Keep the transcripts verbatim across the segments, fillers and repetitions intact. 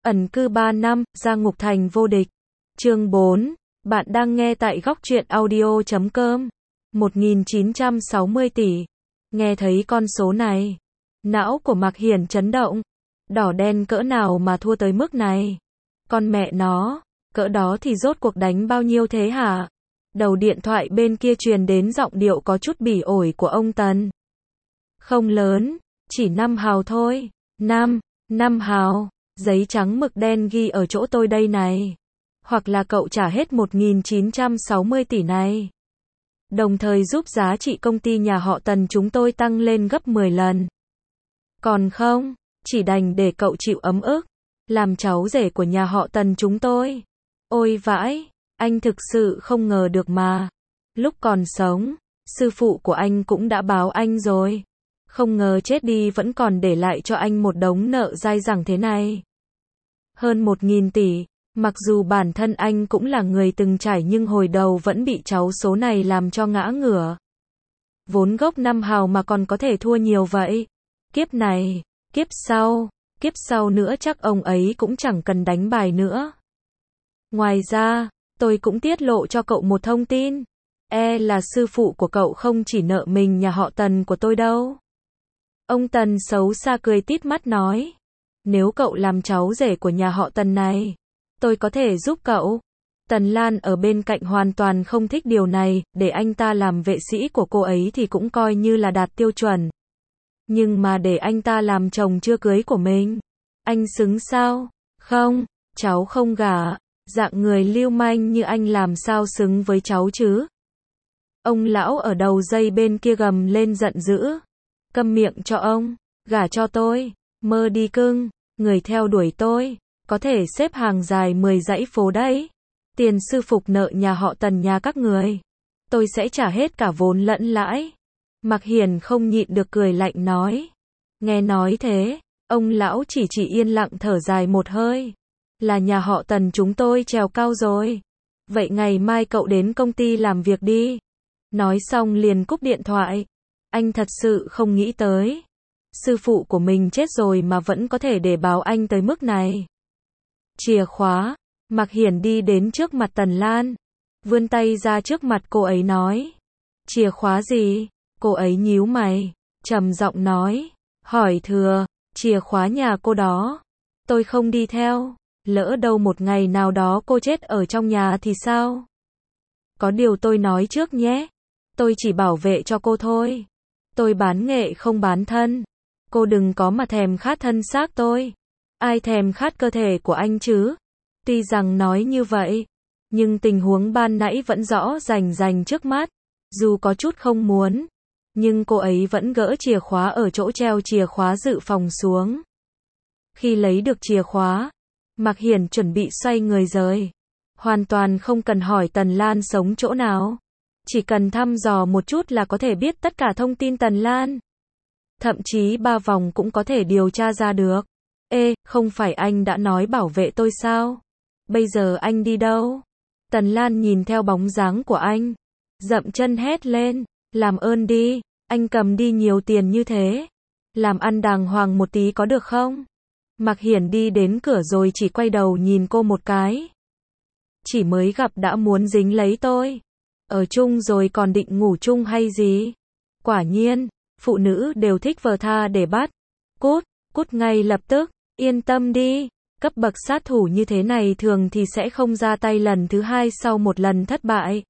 Ẩn cư ba năm, ra ngục thành vô địch. Chương bốn. Bạn đang nghe tại góc truyện audio chấm com. một nghìn chín trăm sáu mươi tỷ. Nghe thấy con số này, não của Mạc Hiển chấn động. Đỏ đen cỡ nào mà thua tới mức này? Con mẹ nó, cỡ đó thì rốt cuộc đánh bao nhiêu thế hả? Đầu điện thoại bên kia truyền đến giọng điệu có chút bỉ ổi của ông Tần. Không lớn, chỉ năm hào thôi. Năm, năm hào. Giấy trắng mực đen ghi ở chỗ tôi đây này. Hoặc là cậu trả hết một nghìn chín trăm sáu mươi tỷ này. Đồng thời giúp giá trị công ty nhà họ Tần chúng tôi tăng lên gấp mười lần. Còn không, chỉ đành để cậu chịu ấm ức. Làm cháu rể của nhà họ Tần chúng tôi. Ôi vãi, anh thực sự không ngờ được mà. Lúc còn sống, sư phụ của anh cũng đã báo anh rồi. Không ngờ chết đi vẫn còn để lại cho anh một đống nợ dai dẳng thế này. Hơn một nghìn tỷ, mặc dù bản thân anh cũng là người từng trải nhưng hồi đầu vẫn bị cháu số này làm cho ngã ngửa. Vốn gốc năm hào mà còn có thể thua nhiều vậy. Kiếp này, kiếp sau, kiếp sau nữa chắc ông ấy cũng chẳng cần đánh bài nữa. Ngoài ra, tôi cũng tiết lộ cho cậu một thông tin. E là sư phụ của cậu không chỉ nợ mình nhà họ Tần của tôi đâu. Ông Tần xấu xa cười tít mắt nói. Nếu cậu làm cháu rể của nhà họ Tần này, tôi có thể giúp cậu. Tần Lan ở bên cạnh hoàn toàn không thích điều này, để anh ta làm vệ sĩ của cô ấy thì cũng coi như là đạt tiêu chuẩn. Nhưng mà để anh ta làm chồng chưa cưới của mình, anh xứng sao? Không, cháu không gả, dạng người lưu manh như anh làm sao xứng với cháu chứ? Ông lão ở đầu dây bên kia gầm lên giận dữ. Câm miệng cho ông, gả cho tôi, mơ đi cưng, người theo đuổi tôi, có thể xếp hàng dài mười dãy phố đấy. Tiền sư phục nợ nhà họ Tần nhà các người, tôi sẽ trả hết cả vốn lẫn lãi. Mạc Hiển không nhịn được cười lạnh nói. Nghe nói thế, ông lão chỉ chỉ yên lặng thở dài một hơi. Là nhà họ Tần chúng tôi trèo cao rồi. Vậy ngày mai cậu đến công ty làm việc đi. Nói xong liền cúp điện thoại. Anh thật sự không nghĩ tới. Sư phụ của mình chết rồi mà vẫn có thể để báo anh tới mức này. Chìa khóa. Mạc Hiển đi đến trước mặt Tần Lan. Vươn tay ra trước mặt cô ấy nói. Chìa khóa gì? Cô ấy nhíu mày. Trầm giọng nói. Hỏi thừa. Chìa khóa nhà cô đó. Tôi không đi theo. Lỡ đâu một ngày nào đó cô chết ở trong nhà thì sao? Có điều tôi nói trước nhé. Tôi chỉ bảo vệ cho cô thôi. Tôi bán nghệ không bán thân. Cô đừng có mà thèm khát thân xác tôi. Ai thèm khát cơ thể của anh chứ? Tuy rằng nói như vậy, nhưng tình huống ban nãy vẫn rõ rành rành trước mắt. Dù có chút không muốn, nhưng cô ấy vẫn gỡ chìa khóa ở chỗ treo chìa khóa dự phòng xuống. Khi lấy được chìa khóa, Mạc Hiển chuẩn bị xoay người rời. Hoàn toàn không cần hỏi Tần Lan sống chỗ nào. Chỉ cần thăm dò một chút là có thể biết tất cả thông tin Tần Lan. Thậm chí ba vòng cũng có thể điều tra ra được. Ê, không phải anh đã nói bảo vệ tôi sao? Bây giờ anh đi đâu? Tần Lan nhìn theo bóng dáng của anh, dậm chân hét lên. Làm ơn đi, anh cầm đi nhiều tiền như thế. Làm ăn đàng hoàng một tí có được không? Mạc Hiển đi đến cửa rồi chỉ quay đầu nhìn cô một cái. Chỉ mới gặp đã muốn dính lấy tôi. Ở chung rồi còn định ngủ chung hay gì? Quả nhiên, phụ nữ đều thích vờ tha để bắt. Cút, cút ngay lập tức, yên tâm đi. Cấp bậc sát thủ như thế này thường thì sẽ không ra tay lần thứ hai sau một lần thất bại.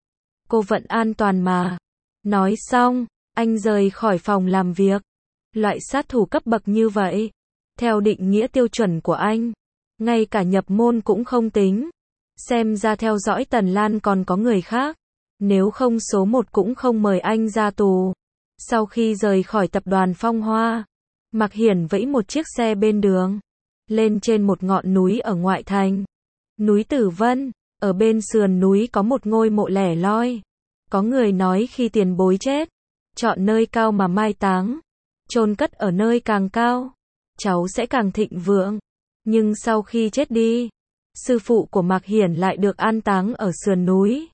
Cô vẫn an toàn mà. Nói xong, anh rời khỏi phòng làm việc. Loại sát thủ cấp bậc như vậy, theo định nghĩa tiêu chuẩn của anh, ngay cả nhập môn cũng không tính. Xem ra theo dõi Tần Lan còn có người khác. Nếu không số một cũng không mời anh ra tù. Sau khi rời khỏi tập đoàn Phong Hoa, Mạc Hiển vẫy một chiếc xe bên đường. Lên trên một ngọn núi ở ngoại thành. Núi Tử Vân. Ở bên sườn núi có một ngôi mộ lẻ loi. Có người nói khi tiền bối chết, chọn nơi cao mà mai táng. Chôn cất ở nơi càng cao, cháu sẽ càng thịnh vượng. Nhưng sau khi chết đi, sư phụ của Mạc Hiển lại được an táng ở sườn núi.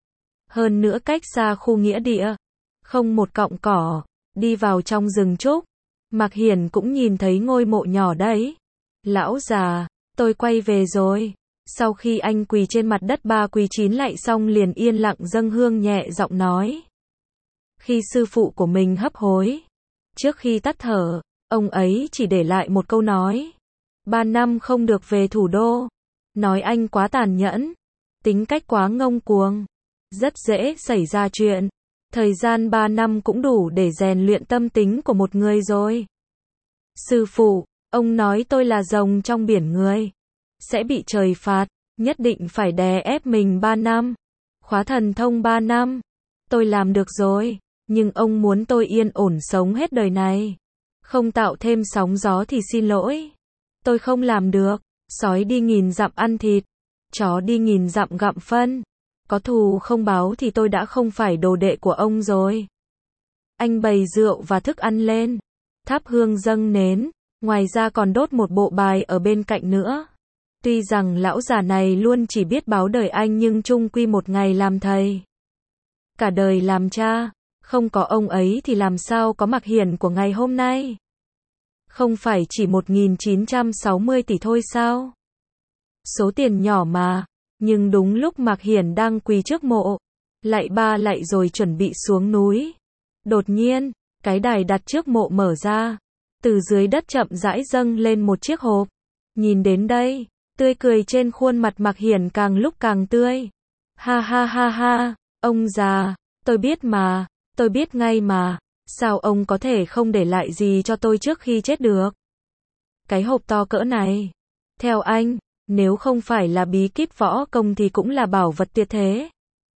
Hơn nữa cách xa khu nghĩa địa. Không một cọng cỏ. Đi vào trong rừng trúc, Mạc Hiển cũng nhìn thấy ngôi mộ nhỏ đấy. Lão già, tôi quay về rồi. Sau khi anh quỳ trên mặt đất ba quỳ chín lạy xong liền yên lặng dâng hương nhẹ giọng nói. Khi sư phụ của mình hấp hối, trước khi tắt thở, ông ấy chỉ để lại một câu nói. Ba năm không được về thủ đô. Nói anh quá tàn nhẫn, tính cách quá ngông cuồng, rất dễ xảy ra chuyện. Thời gian ba năm cũng đủ để rèn luyện tâm tính của một người rồi. Sư phụ, ông nói tôi là rồng trong biển người, sẽ bị trời phạt, nhất định phải đè ép mình ba năm, khóa thần thông ba năm. Tôi làm được rồi, nhưng ông muốn tôi yên ổn sống hết đời này, không tạo thêm sóng gió thì xin lỗi. Tôi không làm được. Sói đi nghìn dặm ăn thịt, chó đi nghìn dặm gặm phân. Có thù không báo thì tôi đã không phải đồ đệ của ông rồi. Anh bày rượu và thức ăn lên, thắp hương dâng nến, ngoài ra còn đốt một bộ bài ở bên cạnh nữa. Tuy rằng lão già này luôn chỉ biết báo đời anh nhưng chung quy một ngày làm thầy, cả đời làm cha, không có ông ấy thì làm sao có Mạc Hiển của ngày hôm nay. Không phải chỉ một nghìn chín trăm sáu mươi tỷ thôi sao? Số tiền nhỏ mà, nhưng đúng lúc Mạc Hiển đang quỳ trước mộ, lạy ba lạy rồi chuẩn bị xuống núi. Đột nhiên, cái đài đặt trước mộ mở ra, từ dưới đất chậm rãi dâng lên một chiếc hộp. Nhìn đến đây, tươi cười trên khuôn mặt Mạc Hiển càng lúc càng tươi. Ha ha ha ha, ông già, tôi biết mà, tôi biết ngay mà. Sao ông có thể không để lại gì cho tôi trước khi chết được? Cái hộp to cỡ này, theo anh, nếu không phải là bí kíp võ công thì cũng là bảo vật tuyệt thế.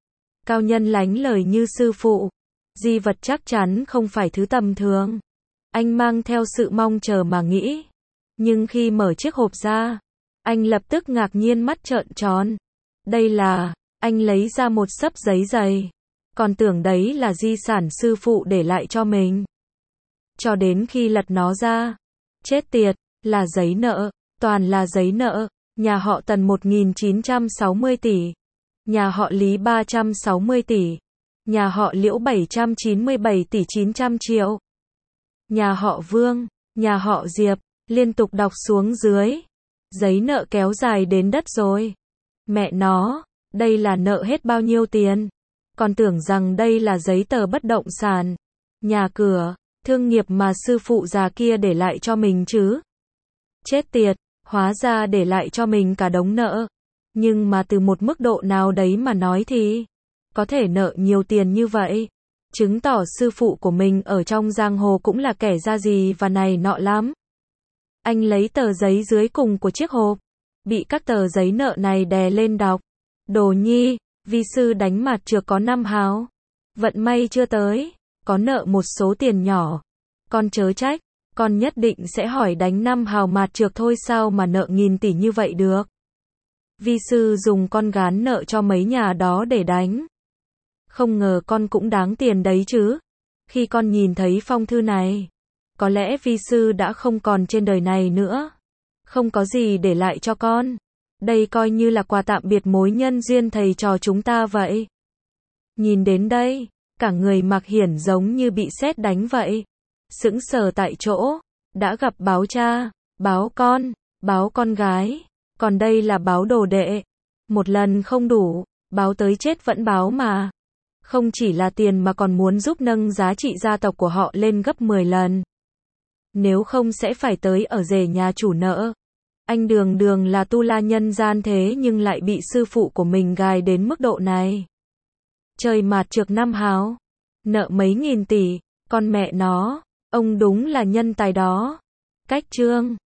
Cao nhân lánh lời như sư phụ, di vật chắc chắn không phải thứ tầm thường. Anh mang theo sự mong chờ mà nghĩ. Nhưng khi mở chiếc hộp ra, anh lập tức ngạc nhiên mắt trợn tròn. Đây là, anh lấy ra một xấp giấy dày. Còn tưởng đấy là di sản sư phụ để lại cho mình. Cho đến khi lật nó ra, chết tiệt, là giấy nợ, toàn là giấy nợ. Nhà họ Tần một nghìn chín trăm sáu mươi tỷ, nhà họ Lý ba trăm sáu mươi tỷ, nhà họ Liễu bảy trăm chín mươi bảy tỷ chín trăm triệu, nhà họ Vương, nhà họ Diệp, liên tục đọc xuống dưới. Giấy nợ kéo dài đến đất rồi. Mẹ nó, đây là nợ hết bao nhiêu tiền? Còn tưởng rằng đây là giấy tờ bất động sản, nhà cửa, thương nghiệp mà sư phụ già kia để lại cho mình chứ. Chết tiệt, hóa ra để lại cho mình cả đống nợ. Nhưng mà từ một mức độ nào đấy mà nói thì, có thể nợ nhiều tiền như vậy, chứng tỏ sư phụ của mình ở trong giang hồ cũng là kẻ ra gì và này nọ lắm. Anh lấy tờ giấy dưới cùng của chiếc hộp, bị các tờ giấy nợ này đè lên đọc. Đồ nhi, vi sư đánh mạt trược có năm hào. Vận may chưa tới, có nợ một số tiền nhỏ. Con chớ trách, con nhất định sẽ hỏi đánh năm hào mạt trược thôi sao mà nợ nghìn tỷ như vậy được. Vi sư dùng con gán nợ cho mấy nhà đó để đánh. Không ngờ con cũng đáng tiền đấy chứ. Khi con nhìn thấy phong thư này, có lẽ vi sư đã không còn trên đời này nữa. Không có gì để lại cho con. Đây coi như là quà tạm biệt mối nhân duyên thầy trò chúng ta vậy. Nhìn đến đây, cả người Mạc Hiển giống như bị sét đánh vậy. Sững sờ tại chỗ, đã gặp báo cha, báo con, báo con gái, còn đây là báo đồ đệ. Một lần không đủ, báo tới chết vẫn báo mà. Không chỉ là tiền mà còn muốn giúp nâng giá trị gia tộc của họ lên gấp mười lần. Nếu không sẽ phải tới ở rể nhà chủ nợ. Anh đường đường là tu la nhân gian thế nhưng lại bị sư phụ của mình gài đến mức độ này. Trời mạt trược năm hào, nợ mấy nghìn tỷ, con mẹ nó, ông đúng là nhân tài đó. Cách chương